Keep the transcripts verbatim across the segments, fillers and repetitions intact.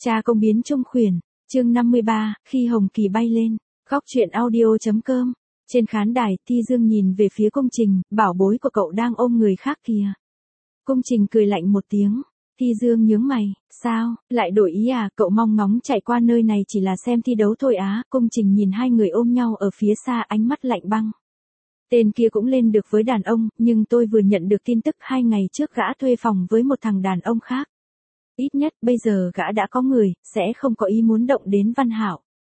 Cha công biến trung khuyển, chương năm mươi ba, khi hồng kỳ bay lên, góc truyện audio.com. Trên khán đài, Thi Dương nhìn về phía Cung Trình, bảo bối của cậu đang ôm người khác kìa. Cung Trình cười lạnh một tiếng. Thi Dương nhướng mày, sao, lại đổi ý à, cậu mong ngóng chạy qua nơi này chỉ là xem thi đấu thôi á. Cung Trình nhìn hai người ôm nhau ở phía xa, ánh mắt lạnh băng. Tên kia cũng lên được với đàn ông, nhưng tôi vừa nhận được tin tức hai ngày trước gã thuê phòng với một thằng đàn ông khác. Ít nhất bây giờ gã đã có người, sẽ không có ý muốn động đến Văn Hạo.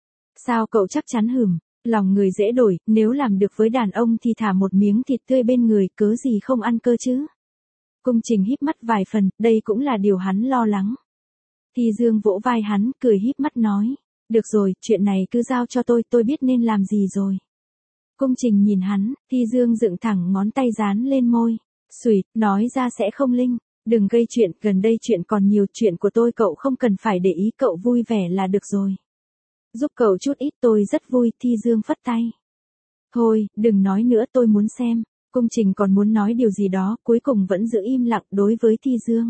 Sao cậu chắc chắn hừm, lòng người dễ đổi, nếu làm được với đàn ông thì thả một miếng thịt tươi bên người, cớ gì không ăn cơ chứ. Cung Trình híp mắt vài phần, đây cũng là điều hắn lo lắng. Thi Dương vỗ vai hắn, cười híp mắt nói, được rồi, chuyện này cứ giao cho tôi, tôi biết nên làm gì rồi. Cung Trình nhìn hắn, Thi Dương dựng thẳng ngón tay dán lên môi, xùi, nói ra sẽ không linh. Đừng gây chuyện, gần đây chuyện còn nhiều, chuyện của tôi cậu không cần phải để ý, cậu vui vẻ là được rồi. Giúp cậu chút ít tôi rất vui, Thi Dương phất tay. Thôi, đừng nói nữa, tôi muốn xem. Cung Trình còn muốn nói điều gì đó, cuối cùng vẫn giữ im lặng đối với Thi Dương.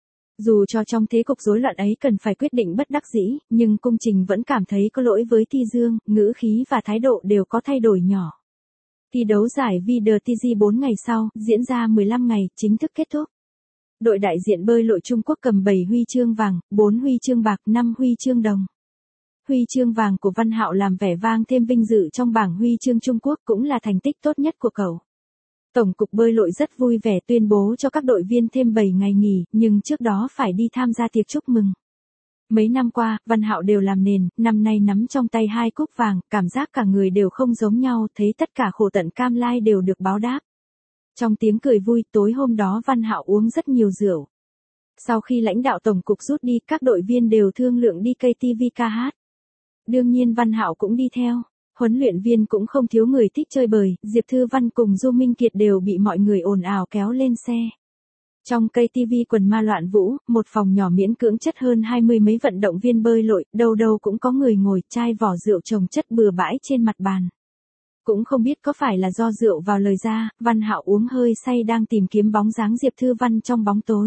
Dù cho trong thế cục rối loạn ấy cần phải quyết định bất đắc dĩ, nhưng Cung Trình vẫn cảm thấy có lỗi với Thi Dương, ngữ khí và thái độ đều có thay đổi nhỏ. Thi đấu giải vê đê tê giê bốn ngày sau, diễn ra mười lăm ngày, chính thức kết thúc. Đội đại diện bơi lội Trung Quốc cầm bảy huy chương vàng, bốn huy chương bạc, năm huy chương đồng. Huy chương vàng của Văn Hạo làm vẻ vang thêm vinh dự trong bảng huy chương Trung Quốc, cũng là thành tích tốt nhất của cậu. Tổng cục bơi lội rất vui vẻ tuyên bố cho các đội viên thêm bảy ngày nghỉ, nhưng trước đó phải đi tham gia tiệc chúc mừng. Mấy năm qua, Văn Hạo đều làm nền, năm nay nắm trong tay hai cúp vàng, cảm giác cả người đều không giống nhau, thấy tất cả khổ tận cam lai đều được báo đáp. Trong tiếng cười vui, tối hôm đó Văn Hạo uống rất nhiều rượu. Sau khi lãnh đạo tổng cục rút đi, các đội viên đều thương lượng đi ca tê vê ca hát. Đương nhiên Văn Hạo cũng đi theo. Huấn luyện viên cũng không thiếu người thích chơi bời, Diệp Thư Văn cùng Du Minh Kiệt đều bị mọi người ồn ào kéo lên xe. Trong ca tê vê quần ma loạn vũ, một phòng nhỏ miễn cưỡng chất hơn hai mươi mấy vận động viên bơi lội, đâu đâu cũng có người ngồi, chai vỏ rượu chồng chất bừa bãi trên mặt bàn. Cũng không biết có phải là do rượu vào lời ra, Văn Hạo uống hơi say đang tìm kiếm bóng dáng Diệp Thư Văn trong bóng tối.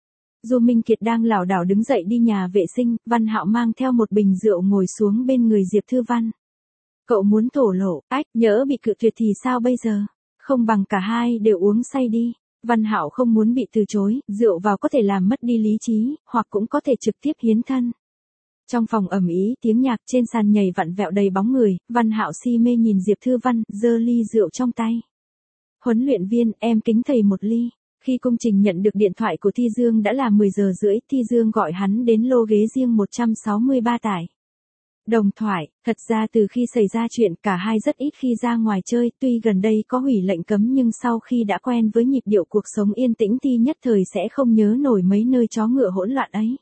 Du Minh Kiệt đang lảo đảo đứng dậy đi nhà vệ sinh, Văn Hạo mang theo một bình rượu ngồi xuống bên người Diệp Thư Văn. Cậu muốn thổ lộ, ách, nhỡ bị cự tuyệt thì sao bây giờ? Không bằng cả hai đều uống say đi. Văn Hạo không muốn bị từ chối, rượu vào có thể làm mất đi lý trí, hoặc cũng có thể trực tiếp hiến thân. Trong phòng ầm ĩ, tiếng nhạc trên sàn nhảy vặn vẹo đầy bóng người, Văn Hạo si mê nhìn Diệp Thư Văn, giơ ly rượu trong tay. Huấn luyện viên, em kính thầy một ly. Khi Cung Trình nhận được điện thoại của Thi Dương đã là mười giờ rưỡi, Thi Dương gọi hắn đến lô ghế riêng một trăm sáu mươi ba tải. Đồng thoại, thật ra từ khi xảy ra chuyện cả hai rất ít khi ra ngoài chơi, tuy gần đây có hủy lệnh cấm nhưng sau khi đã quen với nhịp điệu cuộc sống yên tĩnh Thi nhất thời sẽ không nhớ nổi mấy nơi chó ngựa hỗn loạn ấy.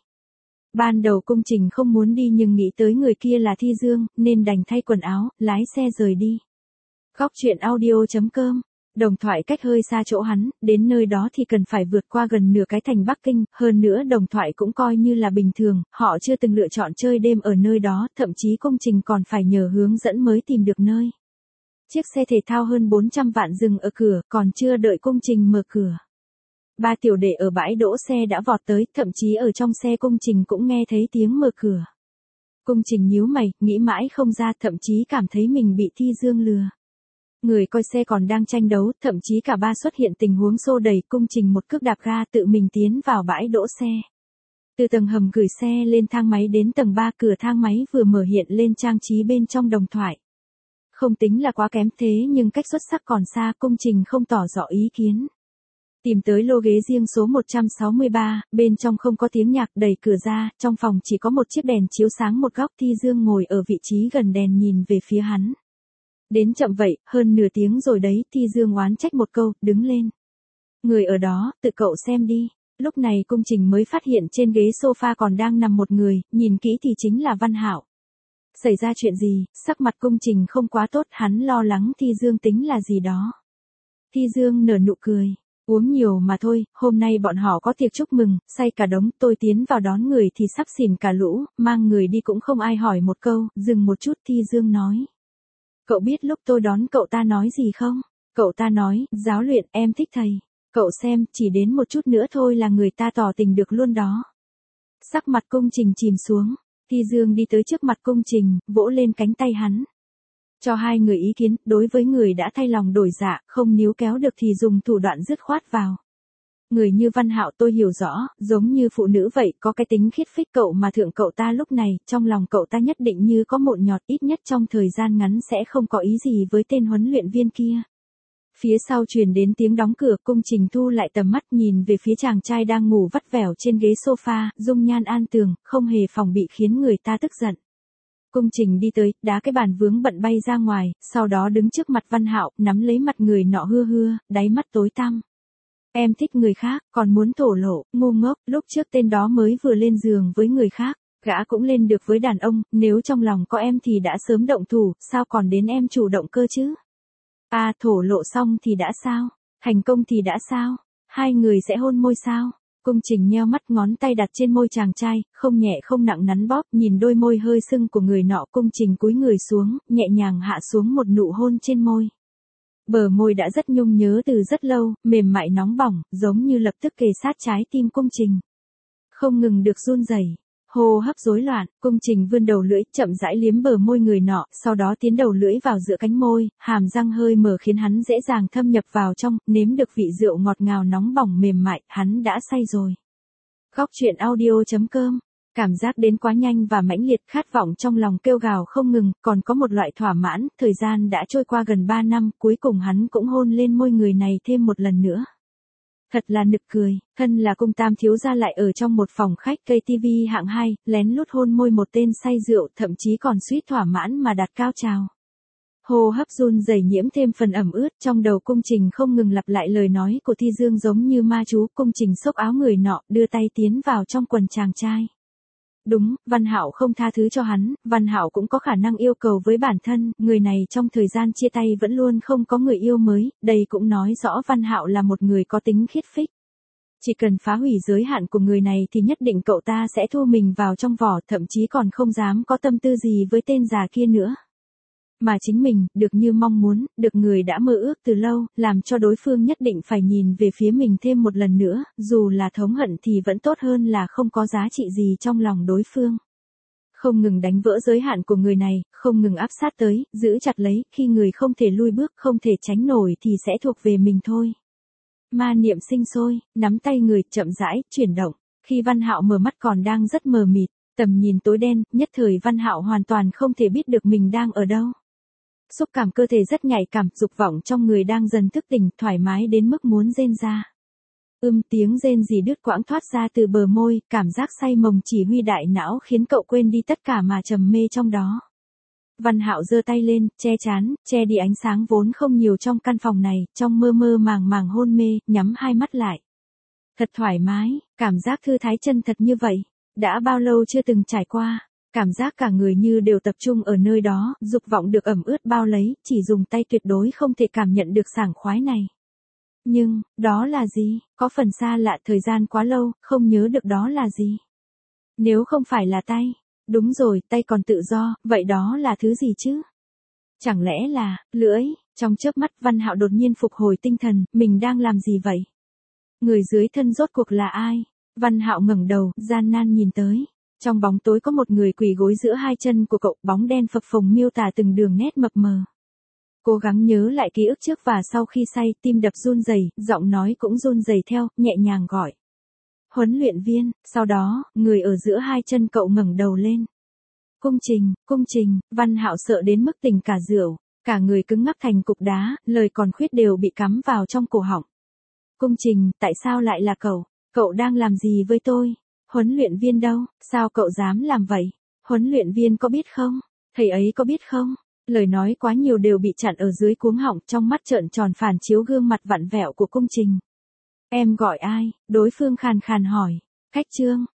Ban đầu Cung Trình không muốn đi nhưng nghĩ tới người kia là Thi Dương, nên đành thay quần áo, lái xe rời đi. Góc truyện audio.com. Đồng thoại cách hơi xa chỗ hắn, đến nơi đó thì cần phải vượt qua gần nửa cái thành Bắc Kinh, hơn nữa Đồng thoại cũng coi như là bình thường, họ chưa từng lựa chọn chơi đêm ở nơi đó, thậm chí Cung Trình còn phải nhờ hướng dẫn mới tìm được nơi. Chiếc xe thể thao hơn bốn trăm vạn dừng ở cửa, còn chưa đợi Cung Trình mở cửa. Ba tiểu đệ ở bãi đỗ xe đã vọt tới, thậm chí ở trong xe Cung Trình cũng nghe thấy tiếng mở cửa. Cung Trình nhíu mày, nghĩ mãi không ra, thậm chí cảm thấy mình bị Thi Dương lừa. Người coi xe còn đang tranh đấu, thậm chí cả ba xuất hiện tình huống xô đẩy, Cung Trình một cước đạp ga tự mình tiến vào bãi đỗ xe. Từ tầng hầm gửi xe lên thang máy đến tầng ba, cửa thang máy vừa mở hiện lên trang trí bên trong Đồng thoại. Không tính là quá kém thế nhưng cách xuất sắc còn xa, Cung Trình không tỏ rõ ý kiến. Tìm tới lô ghế riêng số một trăm sáu mươi ba, bên trong không có tiếng nhạc, đẩy cửa ra, trong phòng chỉ có một chiếc đèn chiếu sáng một góc, Thi Dương ngồi ở vị trí gần đèn nhìn về phía hắn. Đến chậm vậy, hơn nửa tiếng rồi đấy, Thi Dương oán trách một câu, đứng lên. Người ở đó, tự cậu xem đi. Lúc này Cung Trình mới phát hiện trên ghế sofa còn đang nằm một người, nhìn kỹ thì chính là Văn Hạo. Xảy ra chuyện gì, sắc mặt Cung Trình không quá tốt, hắn lo lắng Thi Dương tính là gì đó. Thi Dương nở nụ cười. Uống nhiều mà thôi, hôm nay bọn họ có tiệc chúc mừng, say cả đống, tôi tiến vào đón người thì sắp xỉn cả lũ, mang người đi cũng không ai hỏi một câu, dừng một chút Thi Dương nói. Cậu biết lúc tôi đón cậu ta nói gì không? Cậu ta nói, giáo luyện, em thích thầy. Cậu xem, chỉ đến một chút nữa thôi là người ta tỏ tình được luôn đó. Sắc mặt Cung Trình chìm xuống, Thi Dương đi tới trước mặt Cung Trình, vỗ lên cánh tay hắn. Cho hai người ý kiến, đối với người đã thay lòng đổi dạ, không níu kéo được thì dùng thủ đoạn dứt khoát vào. Người như Văn Hạo tôi hiểu rõ, giống như phụ nữ vậy, có cái tính khiết phích cậu mà thượng cậu ta lúc này, trong lòng cậu ta nhất định như có mụn nhọt, ít nhất trong thời gian ngắn sẽ không có ý gì với tên huấn luyện viên kia. Phía sau truyền đến tiếng đóng cửa, Cung Trình thu lại tầm mắt nhìn về phía chàng trai đang ngủ vắt vẻo trên ghế sofa, dung nhan an tường, không hề phòng bị khiến người ta tức giận. Cung Trình đi tới, đá cái bàn vướng bận bay ra ngoài, sau đó đứng trước mặt Văn Hạo, nắm lấy mặt người nọ hưa hưa, đáy mắt tối tăm. Em thích người khác, còn muốn thổ lộ, ngu ngốc, lúc trước tên đó mới vừa lên giường với người khác, gã cũng lên được với đàn ông, nếu trong lòng có em thì đã sớm động thủ, sao còn đến em chủ động cơ chứ? À, thổ lộ xong thì đã sao? Thành công thì đã sao? Hai người sẽ hôn môi sao? Cung Trình nheo mắt, ngón tay đặt trên môi chàng trai, không nhẹ không nặng nắn bóp, nhìn đôi môi hơi sưng của người nọ, Cung Trình cúi người xuống, nhẹ nhàng hạ xuống một nụ hôn trên môi. Bờ môi đã rất nhung nhớ từ rất lâu, mềm mại nóng bỏng, giống như lập tức kề sát trái tim Cung Trình. Không ngừng được run rẩy, hô hấp rối loạn, Cung Trình vươn đầu lưỡi, chậm rãi liếm bờ môi người nọ, sau đó tiến đầu lưỡi vào giữa cánh môi, hàm răng hơi mở khiến hắn dễ dàng thâm nhập vào trong, nếm được vị rượu ngọt ngào nóng bỏng mềm mại, hắn đã say rồi. Góc truyện audio chấm com. Cảm giác đến quá nhanh và mãnh liệt, khát vọng trong lòng kêu gào không ngừng, còn có một loại thỏa mãn, thời gian đã trôi qua gần ba năm, cuối cùng hắn cũng hôn lên môi người này thêm một lần nữa. Thật là nực cười, thân là cung tam thiếu gia lại ở trong một phòng khách cây tivi hạng hai, lén lút hôn môi một tên say rượu, thậm chí còn suýt thỏa mãn mà đạt cao trào. Hô hấp run rẩy nhiễm thêm phần ẩm ướt, trong đầu Cung Trình không ngừng lặp lại lời nói của Thi Dương giống như ma chú. Cung Trình xốc áo người nọ, đưa tay tiến vào trong quần chàng trai. Đúng, Văn Hạo không tha thứ cho hắn, Văn Hạo cũng có khả năng yêu cầu với bản thân, người này trong thời gian chia tay vẫn luôn không có người yêu mới, đây cũng nói rõ Văn Hạo là một người có tính khiết phích. Chỉ cần phá hủy giới hạn của người này thì nhất định cậu ta sẽ thu mình vào trong vỏ, thậm chí còn không dám có tâm tư gì với tên già kia nữa. Mà chính mình, được như mong muốn, được người đã mơ ước từ lâu, làm cho đối phương nhất định phải nhìn về phía mình thêm một lần nữa, dù là thống hận thì vẫn tốt hơn là không có giá trị gì trong lòng đối phương. Không ngừng đánh vỡ giới hạn của người này, không ngừng áp sát tới, giữ chặt lấy, khi người không thể lui bước, không thể tránh nổi thì sẽ thuộc về mình thôi. Ma niệm sinh sôi, nắm tay người, chậm rãi, chuyển động, khi Văn Hạo mở mắt còn đang rất mờ mịt, tầm nhìn tối đen, nhất thời Văn Hạo hoàn toàn không thể biết được mình đang ở đâu. Xúc cảm cơ thể rất nhạy cảm, dục vọng trong người đang dần thức tỉnh, thoải mái đến mức muốn rên ra. Ưm tiếng rên rỉ đứt quãng thoát ra từ bờ môi, cảm giác say mồng chỉ huy đại não khiến cậu quên đi tất cả mà trầm mê trong đó. Văn Hạo giơ tay lên, che chán, che đi ánh sáng vốn không nhiều trong căn phòng này, trong mơ mơ màng màng hôn mê, nhắm hai mắt lại. Thật thoải mái, cảm giác thư thái chân thật như vậy, đã bao lâu chưa từng trải qua. Cảm giác cả người như đều tập trung ở nơi đó, dục vọng được ẩm ướt bao lấy, chỉ dùng tay tuyệt đối không thể cảm nhận được sảng khoái này. Nhưng, đó là gì? Có phần xa lạ, thời gian quá lâu, không nhớ được đó là gì. Nếu không phải là tay, đúng rồi, tay còn tự do, vậy đó là thứ gì chứ? Chẳng lẽ là, lưỡi? Trong chớp mắt Văn Hạo đột nhiên phục hồi tinh thần, mình đang làm gì vậy? Người dưới thân rốt cuộc là ai? Văn Hạo ngẩng đầu, gian nan nhìn tới. Trong bóng tối có một người quỳ gối giữa hai chân của cậu, bóng đen phập phồng miêu tả từng đường nét mập mờ. Cố gắng nhớ lại ký ức trước và sau khi say, tim đập run rẩy, giọng nói cũng run rẩy theo, nhẹ nhàng gọi. Huấn luyện viên, sau đó, người ở giữa hai chân cậu ngẩng đầu lên. Cung Trình, Cung Trình, Văn Hạo sợ đến mức tỉnh cả rượu, cả người cứng ngắc thành cục đá, lời còn khuyết đều bị cắm vào trong cổ họng. Cung Trình, tại sao lại là cậu? Cậu đang làm gì với tôi? Huấn luyện viên đâu? Sao cậu dám làm vậy? Huấn luyện viên có biết không? Thầy ấy có biết không? Lời nói quá nhiều đều bị chặn ở dưới cuống họng, trong mắt trợn tròn phản chiếu gương mặt vặn vẹo của Cung Trình. Em gọi ai? Đối phương khàn khàn hỏi. Khách Trương,